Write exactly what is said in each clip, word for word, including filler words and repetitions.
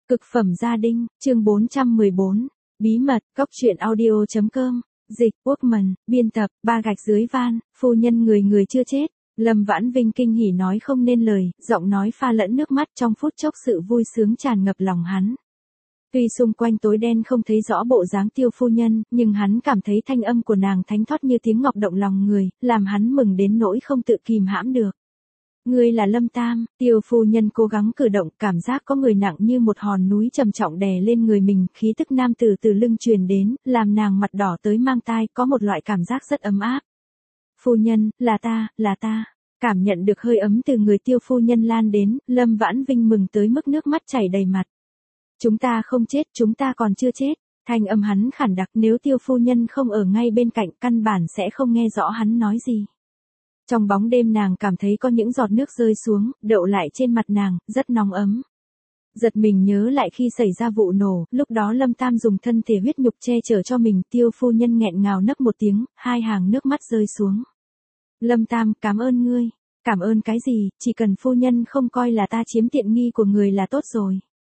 Cực phẩm gia đình, chương bốn trăm mười bốn, bí mật, cóc truyện audio chấm com, dịch, Workman, biên tập, ba gạch dưới van, phu nhân người người chưa chết. Lâm Vãn Vinh kinh hỉ nói không nên lời, giọng nói pha lẫn nước mắt trong phút chốc sự vui sướng tràn ngập lòng hắn. Tuy xung quanh tối đen không thấy rõ bộ dáng Tiêu phu nhân, nhưng hắn cảm thấy thanh âm của nàng thánh thoát như tiếng ngọc động lòng người, làm hắn mừng đến nỗi không tự kìm hãm được. Ngươi là Lâm Tam, Tiêu phu nhân cố gắng cử động, cảm giác có người nặng như một hòn núi trầm trọng đè lên người mình, khí tức nam tử từ lưng truyền đến, làm nàng mặt đỏ tới mang tai, có một loại cảm giác rất ấm áp. Phu nhân, là ta, là ta. Cảm nhận được hơi ấm từ người Tiêu phu nhân lan đến, Lâm Vãn Vinh mừng tới mức nước mắt chảy đầy mặt. Chúng ta không chết, chúng ta còn chưa chết. Thanh âm hắn khản đặc, nếu Tiêu phu nhân không ở ngay bên cạnh, căn bản sẽ không nghe rõ hắn nói gì. Trong bóng đêm nàng cảm thấy có những giọt nước rơi xuống, đậu lại trên mặt nàng, rất nóng ấm. Giật mình nhớ lại khi xảy ra vụ nổ, lúc đó Lâm Tam dùng thân thể huyết nhục che chở cho mình, Tiêu phu nhân nghẹn ngào nấc một tiếng, hai hàng nước mắt rơi xuống. Lâm Tam, cảm ơn ngươi. Cảm ơn cái gì, chỉ cần phu nhân không coi là ta chiếm tiện nghi của người là tốt rồi.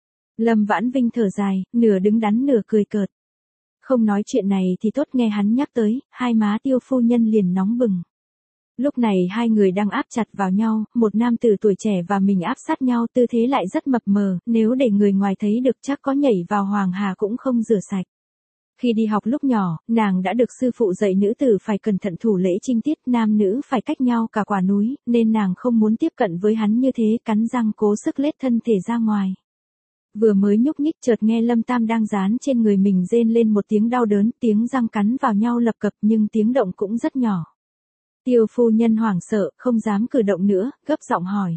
Lâm Vãn Vinh thở dài, nửa đứng đắn nửa cười cợt. Không nói chuyện này thì tốt, nghe hắn nhắc tới, hai má Tiêu phu nhân liền nóng bừng. Lúc này hai người đang áp chặt vào nhau, một nam tử tuổi trẻ và mình áp sát nhau, tư thế lại rất mập mờ, nếu để người ngoài thấy được chắc có nhảy vào hoàng hà cũng không rửa sạch. Khi đi học lúc nhỏ, nàng đã được sư phụ dạy nữ tử phải cẩn thận thủ lễ trinh tiết, nam nữ phải cách nhau cả quả núi, nên nàng không muốn tiếp cận với hắn như thế, cắn răng cố sức lết thân thể ra ngoài. Vừa mới nhúc nhích chợt nghe Lâm Tam đang dán trên người mình rên lên một tiếng đau đớn, tiếng răng cắn vào nhau lập cập nhưng tiếng động cũng rất nhỏ. Tiêu phu nhân hoảng sợ, không dám cử động nữa, gấp giọng hỏi.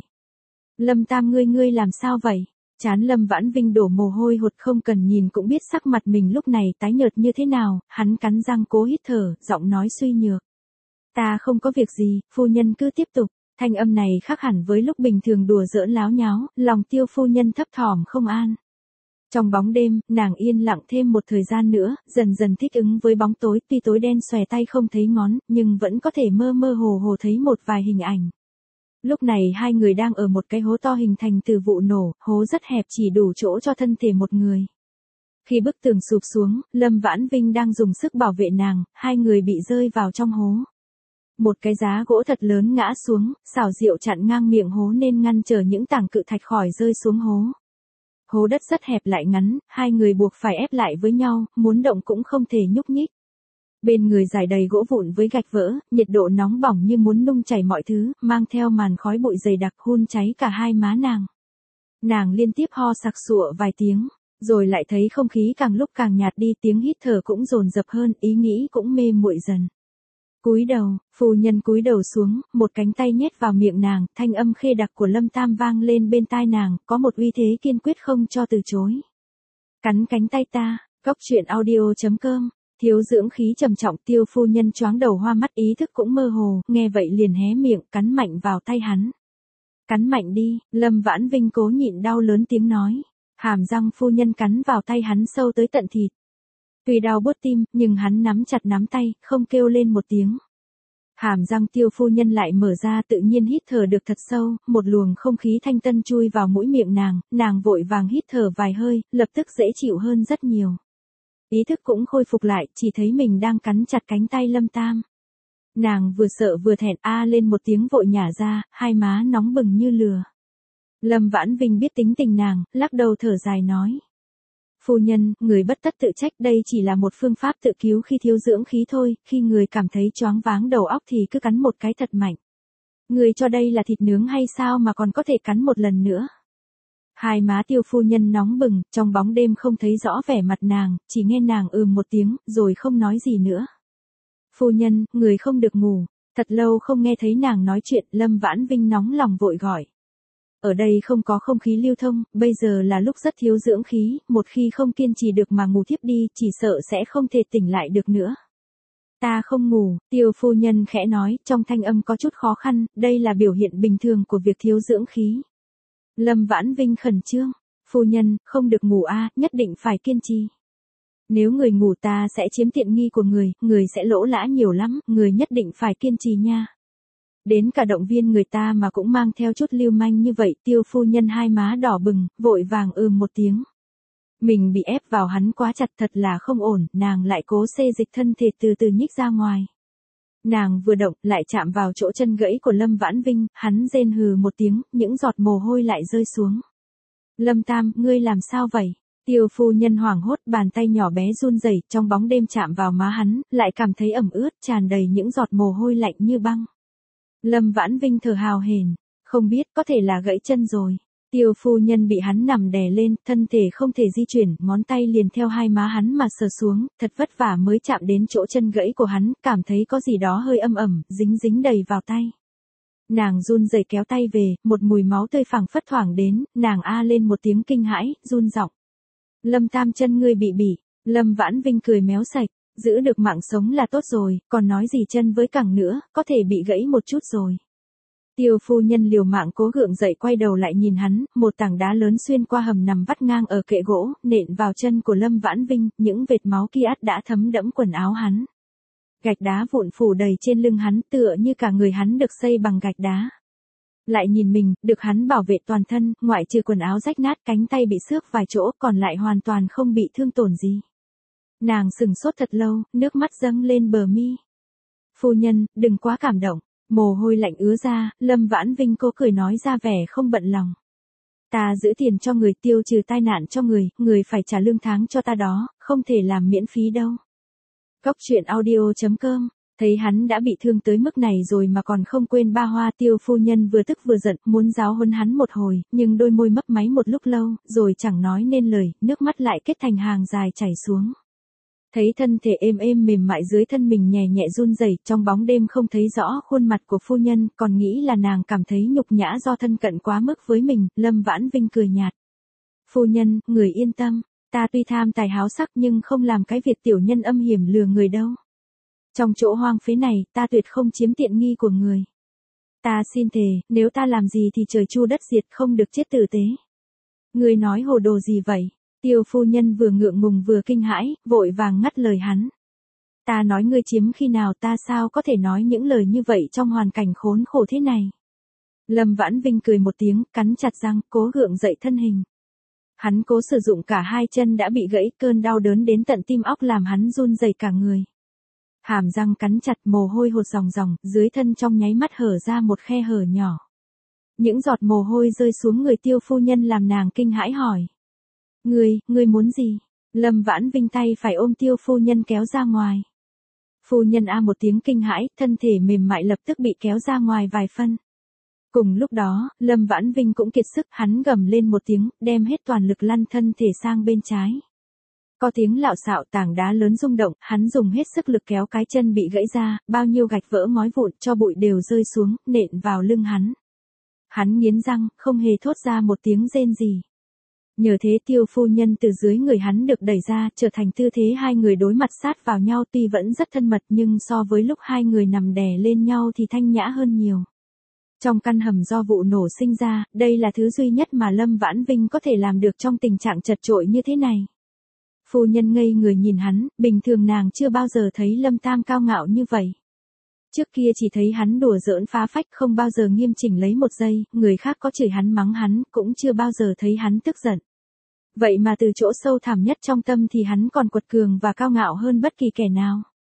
Lâm Tam ngươi ngươi làm sao vậy? Chán Lâm Vãn Vinh đổ mồ hôi hột, không cần nhìn cũng biết sắc mặt mình lúc này tái nhợt như thế nào, hắn cắn răng cố hít thở, giọng nói suy nhược. Ta không có việc gì, phu nhân cứ tiếp tục. Thanh âm này khác hẳn với lúc bình thường đùa giỡn láo nháo, lòng Tiêu phu nhân thấp thỏm không an. Trong bóng đêm, nàng yên lặng thêm một thời gian nữa, dần dần thích ứng với bóng tối, tuy tối đen xòe tay không thấy ngón, nhưng vẫn có thể mơ mơ hồ hồ thấy một vài hình ảnh. Lúc này hai người đang ở một cái hố to hình thành từ vụ nổ, hố rất hẹp chỉ đủ chỗ cho thân thể một người. Khi bức tường sụp xuống, Lâm Vãn Vinh đang dùng sức bảo vệ nàng, hai người bị rơi vào trong hố. Một cái giá gỗ thật lớn ngã xuống, xảo diệu chặn ngang miệng hố nên ngăn trở những tảng cự thạch khỏi rơi xuống hố. Hố đất rất hẹp lại ngắn, hai người buộc phải ép lại với nhau, muốn động cũng không thể nhúc nhích. Bên người rải đầy gỗ vụn với gạch vỡ, nhiệt độ nóng bỏng như muốn nung chảy mọi thứ, mang theo màn khói bụi dày đặc hun cháy cả hai má nàng. Nàng liên tiếp ho sặc sụa vài tiếng, rồi lại thấy không khí càng lúc càng nhạt đi, tiếng hít thở cũng dồn dập hơn, ý nghĩ cũng mê muội dần. Cúi đầu, phu nhân cúi đầu xuống, một cánh tay nhét vào miệng nàng, thanh âm khê đặc của Lâm Tam vang lên bên tai nàng, có một uy thế kiên quyết không cho từ chối. Cắn cánh tay ta, cóc truyện audio chấm com, thiếu dưỡng khí trầm trọng, Tiêu phu nhân choáng đầu hoa mắt, ý thức cũng mơ hồ, nghe vậy liền hé miệng, cắn mạnh vào tay hắn. Cắn mạnh đi, Lâm Vãn Vinh cố nhịn đau lớn tiếng nói. Hàm răng phu nhân cắn vào tay hắn sâu tới tận thịt. Tuy đau buốt tim, nhưng hắn nắm chặt nắm tay, không kêu lên một tiếng. Hàm răng Tiêu phu nhân lại mở ra, tự nhiên hít thở được thật sâu, một luồng không khí thanh tân chui vào mũi miệng nàng, nàng vội vàng hít thở vài hơi, lập tức dễ chịu hơn rất nhiều. Ý thức cũng khôi phục lại, chỉ thấy mình đang cắn chặt cánh tay Lâm Tam. Nàng vừa sợ vừa thẹn a lên một tiếng vội nhả ra, hai má nóng bừng như lửa. Lâm Vãn Vinh biết tính tình nàng, lắc đầu thở dài nói. Phu nhân, người bất tất tự trách, đây chỉ là một phương pháp tự cứu khi thiếu dưỡng khí thôi, khi người cảm thấy choáng váng đầu óc thì cứ cắn một cái thật mạnh. Người cho đây là thịt nướng hay sao mà còn có thể cắn một lần nữa? Hai má Tiêu phu nhân nóng bừng, trong bóng đêm không thấy rõ vẻ mặt nàng, chỉ nghe nàng ừm một tiếng, rồi không nói gì nữa. Phu nhân, người không được ngủ. Thật lâu không nghe thấy nàng nói chuyện, Lâm Vãn Vinh nóng lòng vội gọi. Ở đây không có không khí lưu thông, bây giờ là lúc rất thiếu dưỡng khí, một khi không kiên trì được mà ngủ thiếp đi, chỉ sợ sẽ không thể tỉnh lại được nữa. Ta không ngủ, Tiêu phu nhân khẽ nói, trong thanh âm có chút khó khăn, đây là biểu hiện bình thường của việc thiếu dưỡng khí. Lâm Vãn Vinh khẩn trương, phu nhân, không được ngủ a, nhất định phải kiên trì. Nếu người ngủ ta sẽ chiếm tiện nghi của người, người sẽ lỗ lã nhiều lắm, người nhất định phải kiên trì nha. Đến cả động viên người ta mà cũng mang theo chút lưu manh như vậy, Tiêu phu nhân hai má đỏ bừng, vội vàng ừm một tiếng. Mình bị ép vào hắn quá chặt thật là không ổn, nàng lại cố xê dịch thân thể từ từ nhích ra ngoài. Nàng vừa động lại chạm vào chỗ chân gãy của Lâm Vãn Vinh, hắn rên hừ một tiếng, những giọt mồ hôi lại rơi xuống. Lâm Tam, ngươi làm sao vậy? Tiêu phu nhân hoảng hốt, bàn tay nhỏ bé run rẩy trong bóng đêm chạm vào má hắn, lại cảm thấy ẩm ướt, tràn đầy những giọt mồ hôi lạnh như băng. Lâm Vãn Vinh thở hào hển, không biết, có thể là gãy chân rồi. Tiêu phu nhân bị hắn nằm đè lên, thân thể không thể di chuyển, ngón tay liền theo hai má hắn mà sờ xuống, thật vất vả mới chạm đến chỗ chân gãy của hắn, cảm thấy có gì đó hơi âm ẩm, dính dính đầy vào tay. Nàng run rẩy kéo tay về, một mùi máu tươi phảng phất thoảng đến, nàng a lên một tiếng kinh hãi, run giọng. Lâm Tam, chân ngươi bị bỉ. Lâm Vãn Vinh cười méo sạch, giữ được mạng sống là tốt rồi, còn nói gì chân với cẳng nữa, có thể bị gãy một chút rồi. Tiêu phu nhân liều mạng cố gượng dậy, quay đầu lại nhìn hắn, một tảng đá lớn xuyên qua hầm nằm vắt ngang ở kệ gỗ, nện vào chân của Lâm Vãn Vinh, những vệt máu kia đã thấm đẫm quần áo hắn. Gạch đá vụn phủ đầy trên lưng hắn, tựa như cả người hắn được xây bằng gạch đá. Lại nhìn mình, được hắn bảo vệ toàn thân, ngoại trừ quần áo rách nát, cánh tay bị xước vài chỗ, còn lại hoàn toàn không bị thương tổn gì. Nàng sừng sốt thật lâu, nước mắt dâng lên bờ mi. Phu nhân, đừng quá cảm động. Mồ hôi lạnh ứa ra, Lâm Vãn Vinh cố cười nói ra vẻ không bận lòng. Ta giữ tiền cho người, tiêu trừ tai nạn cho người, người phải trả lương tháng cho ta đó, không thể làm miễn phí đâu. Cóc truyện audio chấm com, thấy hắn đã bị thương tới mức này rồi mà còn không quên ba hoa. Tiêu phu nhân vừa tức vừa giận, muốn giáo huấn hắn một hồi, nhưng đôi môi mấp máy một lúc lâu, rồi chẳng nói nên lời, nước mắt lại kết thành hàng dài chảy xuống. Thấy thân thể êm êm mềm mại dưới thân mình nhẹ nhẹ run rẩy, trong bóng đêm không thấy rõ khuôn mặt của phu nhân, còn nghĩ là nàng cảm thấy nhục nhã do thân cận quá mức với mình. Lâm Vãn Vinh cười nhạt. Phu nhân, người yên tâm, ta tuy tham tài háo sắc nhưng không làm cái việc tiểu nhân âm hiểm lừa người đâu. Trong chỗ hoang phế này, ta tuyệt không chiếm tiện nghi của người. Ta xin thề, nếu ta làm gì thì trời chu đất diệt, không được chết tử tế. Người nói hồ đồ gì vậy? Tiêu phu nhân vừa ngượng ngùng vừa kinh hãi, vội vàng ngắt lời hắn. Ta nói ngươi chiếm khi nào, ta sao có thể nói những lời như vậy trong hoàn cảnh khốn khổ thế này. Lâm Vãn Vinh cười một tiếng, cắn chặt răng, cố gượng dậy thân hình. Hắn cố sử dụng cả hai chân đã bị gãy, cơn đau đớn đến tận tim óc làm hắn run rẩy cả người. Hàm răng cắn chặt, mồ hôi hột ròng ròng, dưới thân trong nháy mắt hở ra một khe hở nhỏ. Những giọt mồ hôi rơi xuống người tiêu phu nhân làm nàng kinh hãi hỏi. Ngươi, ngươi muốn gì? Lâm Vãn Vinh tay phải ôm tiêu phu nhân kéo ra ngoài. Phu nhân a một tiếng kinh hãi, thân thể mềm mại lập tức bị kéo ra ngoài vài phân. Cùng lúc đó, Lâm Vãn Vinh cũng kiệt sức, hắn gầm lên một tiếng, đem hết toàn lực lăn thân thể sang bên trái. Có tiếng lạo xạo, tảng đá lớn rung động, hắn dùng hết sức lực kéo cái chân bị gãy ra, bao nhiêu gạch vỡ ngói vụn cho bụi đều rơi xuống, nện vào lưng hắn. Hắn nghiến răng, không hề thốt ra một tiếng rên gì. Nhờ thế tiêu phu nhân từ dưới người hắn được đẩy ra, trở thành tư thế hai người đối mặt sát vào nhau, tuy vẫn rất thân mật nhưng so với lúc hai người nằm đè lên nhau thì thanh nhã hơn nhiều. Trong căn hầm do vụ nổ sinh ra, đây là thứ duy nhất mà Lâm Vãn Vinh có thể làm được trong tình trạng chật chội như thế này. Phu nhân ngây người nhìn hắn, bình thường nàng chưa bao giờ thấy Lâm Tam cao ngạo như vậy. Trước kia chỉ thấy hắn đùa giỡn phá phách, không bao giờ nghiêm chỉnh lấy một giây, người khác có chửi hắn mắng hắn, cũng chưa bao giờ thấy hắn tức giận. Vậy mà từ chỗ sâu thẳm nhất trong tâm thì hắn còn quật cường và cao ngạo hơn bất kỳ kẻ nào.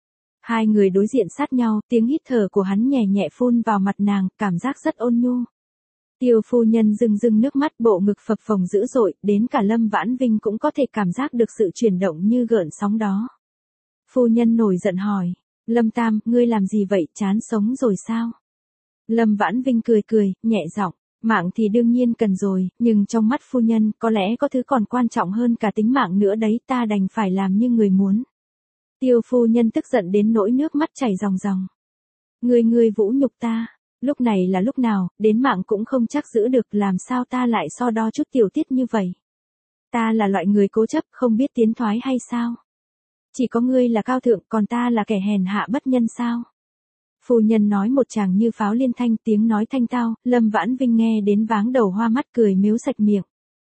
Hai người đối diện sát nhau, tiếng hít thở của hắn nhẹ nhẹ phun vào mặt nàng, cảm giác rất ôn nhu. Tiêu phu nhân rưng rưng nước mắt, bộ ngực phập phồng dữ dội, đến cả Lâm Vãn Vinh cũng có thể cảm giác được sự chuyển động như gợn sóng đó. Phu nhân nổi giận hỏi. Lâm Tam, ngươi làm gì vậy, chán sống rồi sao? Lâm Vãn Vinh cười cười, nhẹ giọng, mạng thì đương nhiên cần rồi, nhưng trong mắt phu nhân, có lẽ có thứ còn quan trọng hơn cả tính mạng nữa đấy, ta đành phải làm như người muốn. Tiêu phu nhân tức giận đến nỗi nước mắt chảy ròng ròng. Ngươi ngươi vũ nhục ta, lúc này là lúc nào, đến mạng cũng không chắc giữ được, làm sao ta lại so đo chút tiểu tiết như vậy? Ta là loại người cố chấp, không biết tiến thoái hay sao? Chỉ có ngươi là cao thượng, còn ta là kẻ hèn hạ bất nhân sao? Phu nhân nói một tràng như pháo liên thanh, tiếng nói thanh tao, Lâm Vãn Vinh nghe đến váng đầu hoa mắt, cười mếu sạch miệng.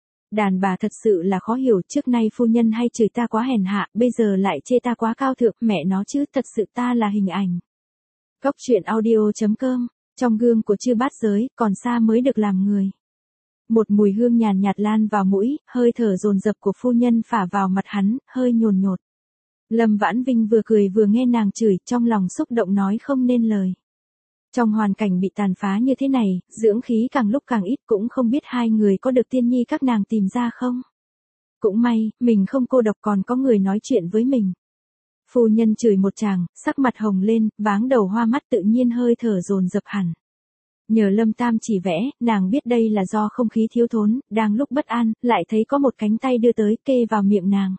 Đàn bà thật sự là khó hiểu, trước nay phu nhân hay chửi ta quá hèn hạ, bây giờ lại chê ta quá cao thượng, mẹ nó chứ, thật sự ta là hình ảnh. Cóc truyện audio chấm com, trong gương của chư bát giới, còn xa mới được làm người. Một mùi hương nhàn nhạt lan vào mũi, hơi thở dồn dập của phu nhân phả vào mặt hắn, hơi nhồn nhột. Lâm Vãn Vinh vừa cười vừa nghe nàng chửi, trong lòng xúc động nói không nên lời. Trong hoàn cảnh bị tàn phá như thế này, dưỡng khí càng lúc càng ít, cũng không biết hai người có được tiên nhi các nàng tìm ra không. Cũng may, mình không cô độc, còn có người nói chuyện với mình. Phu nhân chửi một tràng, sắc mặt hồng lên, váng đầu hoa mắt, tự nhiên hơi thở dồn dập hẳn. Nhờ Lâm Tam chỉ vẽ, nàng biết đây là do không khí thiếu thốn, đang lúc bất an, lại thấy có một cánh tay đưa tới, kê vào miệng nàng.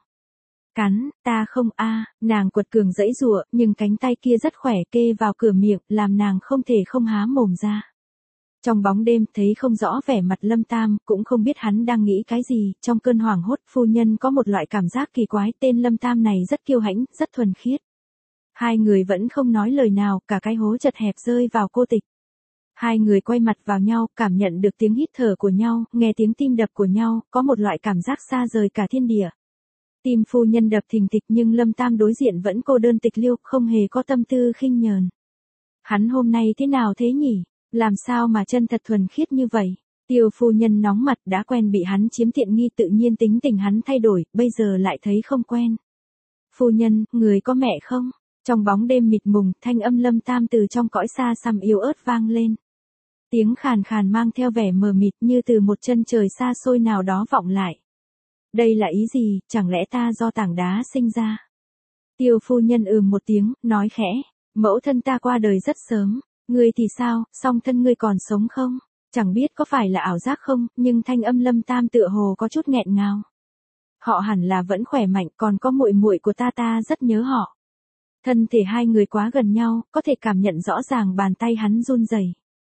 Cắn, ta không a, nàng quật cường giãy giụa, nhưng cánh tay kia rất khỏe, kê vào cửa miệng, làm nàng không thể không há mồm ra. Trong bóng đêm, thấy không rõ vẻ mặt Lâm Tam, cũng không biết hắn đang nghĩ cái gì, trong cơn hoảng hốt, phu nhân có một loại cảm giác kỳ quái, tên Lâm Tam này rất kiêu hãnh, rất thuần khiết. Hai người vẫn không nói lời nào, cả cái hố chật hẹp rơi vào cô tịch. Hai người quay mặt vào nhau, cảm nhận được tiếng hít thở của nhau, nghe tiếng tim đập của nhau, có một loại cảm giác xa rời cả thiên địa. Tim phu nhân đập thình thịch, nhưng Lâm Tam đối diện vẫn cô đơn tịch liêu, không hề có tâm tư khinh nhờn. Hắn hôm nay thế nào thế nhỉ? Làm sao mà chân thật thuần khiết như vậy? Tiêu phu nhân nóng mặt, đã quen bị hắn chiếm tiện nghi, tự nhiên tính tình hắn thay đổi, bây giờ lại thấy không quen. Phu nhân, người có mẹ không? Trong bóng đêm mịt mùng, thanh âm Lâm Tam từ trong cõi xa xăm yếu ớt vang lên. Tiếng khàn khàn mang theo vẻ mờ mịt, như từ một chân trời xa xôi nào đó vọng lại. Đây là ý gì, chẳng lẽ ta do tảng đá sinh ra? Tiêu phu nhân ừm một tiếng, nói khẽ, mẫu thân ta qua đời rất sớm, ngươi thì sao, song thân ngươi còn sống không? Chẳng biết có phải là ảo giác không, nhưng thanh âm Lâm Tam tựa hồ có chút nghẹn ngào. Họ hẳn là vẫn khỏe mạnh, còn có muội muội của ta ta rất nhớ họ. Thân thể hai người quá gần nhau, có thể cảm nhận rõ ràng bàn tay hắn run rẩy.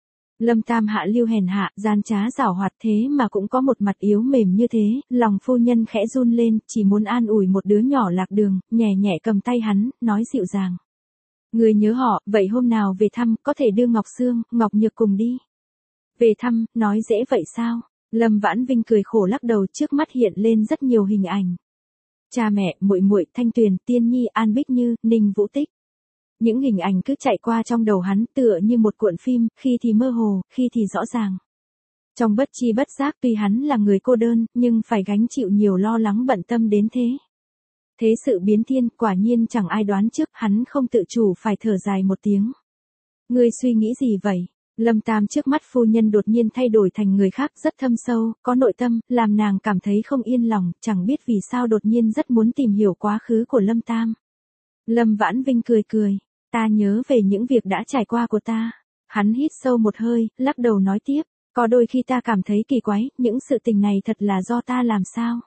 Lâm Tam hạ lưu hèn hạ, gian trá giảo hoạt, thế mà cũng có một mặt yếu mềm như thế, lòng phu nhân khẽ run lên, chỉ muốn an ủi một đứa nhỏ lạc đường, nhẹ nhẹ cầm tay hắn, nói dịu dàng. Người nhớ họ, vậy hôm nào về thăm, có thể đưa Ngọc Sương, Ngọc Nhược cùng đi. Về thăm, nói dễ vậy sao? Lâm Vãn Vinh cười khổ lắc đầu, trước mắt hiện lên rất nhiều hình ảnh. Cha mẹ, muội muội, Thanh Tuyền, Tiên Nhi, An Bích Như, Ninh Vũ Tích. Những hình ảnh cứ chạy qua trong đầu hắn, tựa như một cuộn phim, khi thì mơ hồ, khi thì rõ ràng. Trong bất chi bất giác, tuy hắn là người cô đơn, nhưng phải gánh chịu nhiều lo lắng bận tâm đến thế. Thế sự biến thiên, quả nhiên chẳng ai đoán trước, hắn không tự chủ phải thở dài một tiếng. Ngươi suy nghĩ gì vậy? Lâm Tam trước mắt phu nhân đột nhiên thay đổi thành người khác, rất thâm sâu, có nội tâm, làm nàng cảm thấy không yên lòng, chẳng biết vì sao đột nhiên rất muốn tìm hiểu quá khứ của Lâm Tam. Lâm Vãn Vinh cười cười, ta nhớ về những việc đã trải qua của ta. Hắn hít sâu một hơi, lắc đầu nói tiếp, có đôi khi ta cảm thấy kỳ quái, những sự tình này thật là do ta làm sao?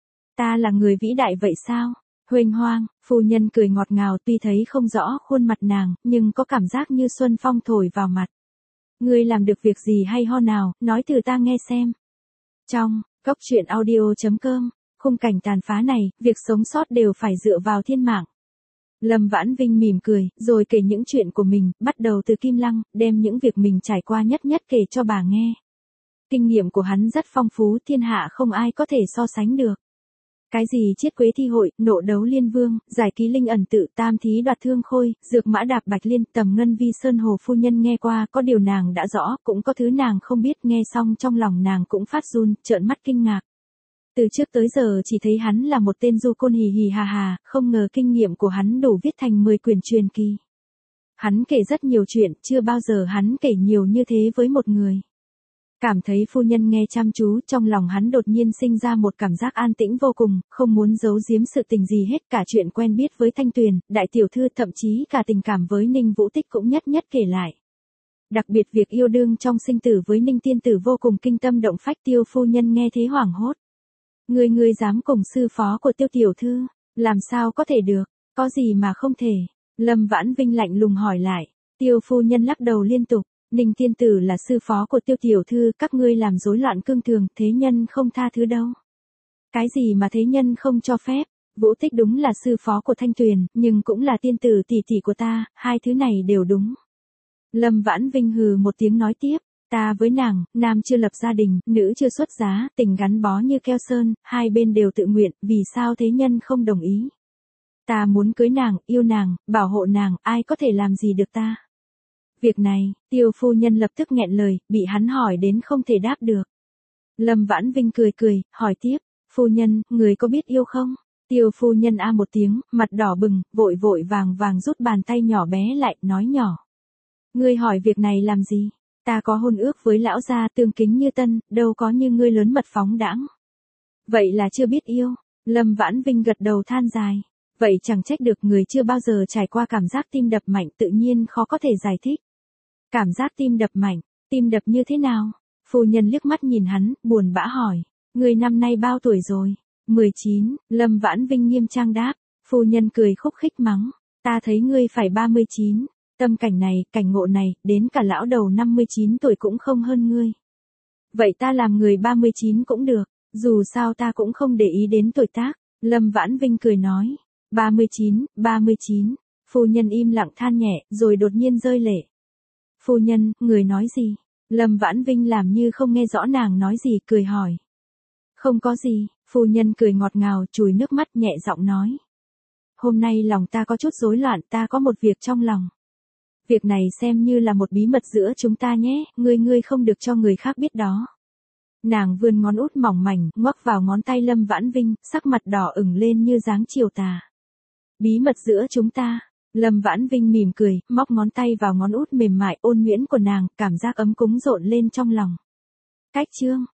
Ta là người vĩ đại vậy sao? Huênh hoang, phu nhân cười ngọt ngào, tuy thấy không rõ khuôn mặt nàng, nhưng có cảm giác như xuân phong thổi vào mặt. Ngươi làm được việc gì hay ho nào, nói từ ta nghe xem. Trong, góc truyện audio chấm com, khung cảnh tàn phá này, việc sống sót đều phải dựa vào thiên mạng. Lâm Vãn Vinh mỉm cười, rồi kể những chuyện của mình, bắt đầu từ Kim Lăng, đem những việc mình trải qua nhất nhất kể cho bà nghe. Kinh nghiệm của hắn rất phong phú, thiên hạ không ai có thể so sánh được. Cái gì chiết quế thi hội, nộ đấu liên vương, giải ký linh ẩn tự, tam thí đoạt thương khôi, dược mã đạp bạch liên, tầm ngân vi sơn hồ phu nhân nghe qua, có điều nàng đã rõ, cũng có thứ nàng không biết, nghe xong trong lòng nàng cũng phát run, trợn mắt kinh ngạc. Từ trước tới giờ chỉ thấy hắn là một tên du côn hì hì hà hà, không ngờ kinh nghiệm của hắn đủ viết thành mười quyển truyền kỳ. Hắn kể rất nhiều chuyện, chưa bao giờ hắn kể nhiều như thế với một người. Cảm thấy phu nhân nghe chăm chú, trong lòng hắn đột nhiên sinh ra một cảm giác an tĩnh vô cùng, không muốn giấu giếm sự tình gì hết, cả chuyện quen biết với Thanh Tuyền, đại tiểu thư, thậm chí cả tình cảm với Ninh Vũ Tích cũng nhất nhất kể lại. Đặc biệt việc yêu đương trong sinh tử với Ninh tiên tử vô cùng kinh tâm động phách, Tiêu phu nhân nghe thế hoảng hốt. Người người dám cùng sư phó của Tiêu tiểu thư, làm sao có thể được, có gì mà không thể? Lâm Vãn Vinh lạnh lùng hỏi lại. Tiêu phu nhân lắc đầu liên tục. Ninh tiên tử là sư phó của Tiêu tiểu thư, các ngươi làm rối loạn cương thường, thế nhân không tha thứ đâu. Cái gì mà thế nhân không cho phép? Vũ Tích đúng là sư phó của Thanh Tuyền, nhưng cũng là tiên tử tỷ tỷ của ta, hai thứ này đều đúng. Lâm Vãn Vinh hừ một tiếng nói tiếp, ta với nàng, nam chưa lập gia đình, nữ chưa xuất giá, tình gắn bó như keo sơn, hai bên đều tự nguyện, vì sao thế nhân không đồng ý? Ta muốn cưới nàng, yêu nàng, bảo hộ nàng, ai có thể làm gì được ta? Việc này, Tiêu phu nhân lập tức nghẹn lời, bị hắn hỏi đến không thể đáp được. Lâm Vãn Vinh cười cười, hỏi tiếp, phu nhân, người có biết yêu không? Tiêu phu nhân a một tiếng, mặt đỏ bừng, vội vội vàng vàng rút bàn tay nhỏ bé lại, nói nhỏ. Ngươi hỏi việc này làm gì? Ta có hôn ước với lão gia tương kính như tân, đâu có như ngươi lớn mật phóng đãng. Vậy là chưa biết yêu. Lâm Vãn Vinh gật đầu than dài. Vậy chẳng trách được, người chưa bao giờ trải qua cảm giác tim đập mạnh tự nhiên khó có thể giải thích. Cảm giác tim đập mạnh, tim đập như thế nào? Phu nhân liếc mắt nhìn hắn, buồn bã hỏi. Người năm nay bao tuổi rồi? mười chín, Lâm Vãn Vinh nghiêm trang đáp. Phu nhân cười khúc khích mắng. Ta thấy ngươi phải ba mươi chín. Tâm cảnh này, cảnh ngộ này, đến cả lão đầu năm mươi chín tuổi cũng không hơn ngươi. Vậy ta làm người ba mươi chín cũng được, dù sao ta cũng không để ý đến tuổi tác. Lâm Vãn Vinh cười nói. ba mươi chín, ba mươi chín. Phu nhân im lặng than nhẹ, rồi đột nhiên rơi lệ. Phu nhân, người nói gì? Lâm Vãn Vinh làm như không nghe rõ nàng nói gì, cười hỏi. Không có gì, phu nhân cười ngọt ngào, chùi nước mắt nhẹ giọng nói. Hôm nay lòng ta có chút rối loạn, ta có một việc trong lòng. Việc này xem như là một bí mật giữa chúng ta nhé, ngươi ngươi không được cho người khác biết đó. Nàng vươn ngón út mỏng mảnh, ngoắc vào ngón tay Lâm Vãn Vinh, sắc mặt đỏ ửng lên như dáng chiều tà. Bí mật giữa chúng ta. Lâm Vãn Vinh mỉm cười, móc ngón tay vào ngón út mềm mại ôn nhuyễn của nàng, cảm giác ấm cúng rộn lên trong lòng. Cách chương.